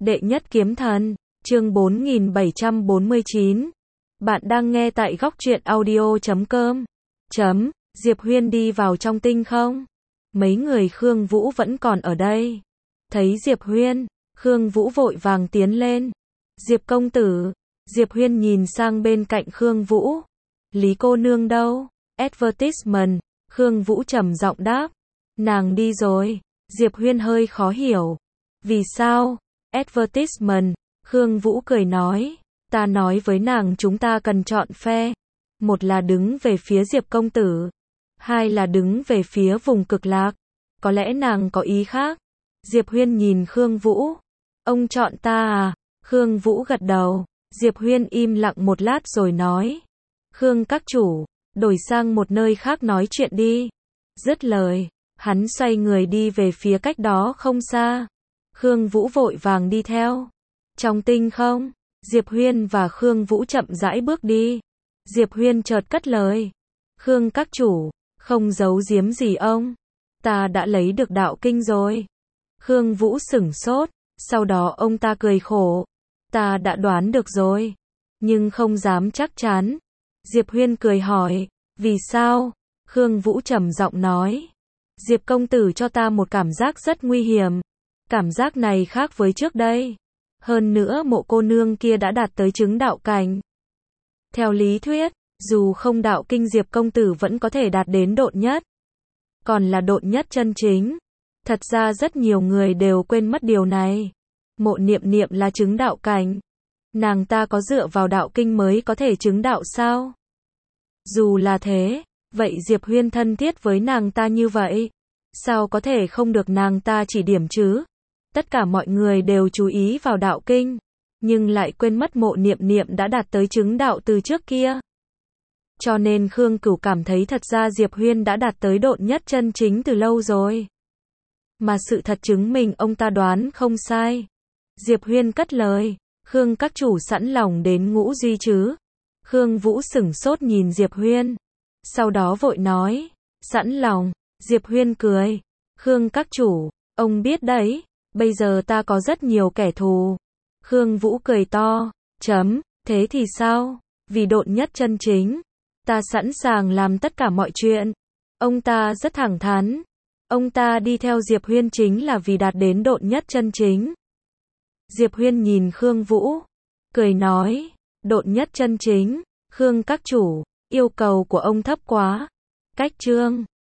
Đệ nhất kiếm thần, chương 4749. Bạn đang nghe tại góc truyện audio.com. Diệp Huyên đi vào trong tinh không. Mấy người Khương Vũ vẫn còn ở đây. Thấy Diệp Huyên, Khương Vũ vội vàng tiến lên. Diệp công tử. Diệp Huyên nhìn sang bên cạnh Khương Vũ. Lý cô nương đâu? Advertisement. Khương Vũ trầm giọng đáp. Nàng đi rồi. Diệp Huyên hơi khó hiểu. Vì sao? Advertisement. Khương Vũ cười nói. Ta nói với nàng chúng ta cần chọn phe. Một là đứng về phía Diệp công tử. Hai là đứng về phía vùng cực lạc. Có lẽ nàng có ý khác. Diệp Huyên nhìn Khương Vũ. Ông chọn ta à? Khương Vũ gật đầu. Diệp Huyên im lặng một lát rồi nói. Khương các chủ, đổi sang một nơi khác nói chuyện đi. Dứt lời, hắn xoay người đi về phía cách đó không xa. Khương Vũ vội vàng đi theo. Trong tinh không, Diệp Huyên và Khương Vũ chậm rãi bước đi. Diệp Huyên chợt cất lời. Khương các chủ, không giấu giếm gì ông. Ta đã lấy được đạo kinh rồi. Khương Vũ sửng sốt, sau đó ông ta cười khổ. Ta đã đoán được rồi, nhưng không dám chắc chắn. Diệp Huyên cười hỏi, vì sao? Khương Vũ trầm giọng nói. Diệp công tử cho ta một cảm giác rất nguy hiểm. Cảm giác này khác với trước đây. Hơn nữa mộ cô nương kia đã đạt tới chứng đạo cảnh. Theo lý thuyết, dù không đạo kinh Diệp công tử vẫn có thể đạt đến độn nhất. Còn là độn nhất chân chính. Thật ra rất nhiều người đều quên mất điều này. Mộ Niệm Niệm là chứng đạo cảnh. Nàng ta có dựa vào đạo kinh mới có thể chứng đạo sao? Dù là thế, vậy Diệp Huyên thân thiết với nàng ta như vậy, sao có thể không được nàng ta chỉ điểm chứ? Tất cả mọi người đều chú ý vào đạo kinh, nhưng lại quên mất Mộ Niệm Niệm đã đạt tới chứng đạo từ trước kia. Cho nên Khương Cửu cảm thấy thật ra Diệp Huyên đã đạt tới độn nhất chân chính từ lâu rồi. Mà sự thật chứng minh ông ta đoán không sai. Diệp Huyên cất lời, Khương các chủ sẵn lòng đến Ngũ Duy chứ? Khương Vũ sửng sốt nhìn Diệp Huyên. Sau đó vội nói, sẵn lòng. Diệp Huyên cười. Khương các chủ, ông biết đấy, bây giờ ta có rất nhiều kẻ thù. Khương Vũ cười to, thế thì sao? Vì độn nhất chân chính, ta sẵn sàng làm tất cả mọi chuyện. Ông ta rất thẳng thắn. Ông ta đi theo Diệp Huyên chính là vì đạt đến độn nhất chân chính. Diệp Huyên nhìn Khương Vũ, cười nói, độn nhất chân chính, Khương các chủ, yêu cầu của ông thấp quá. Cách chương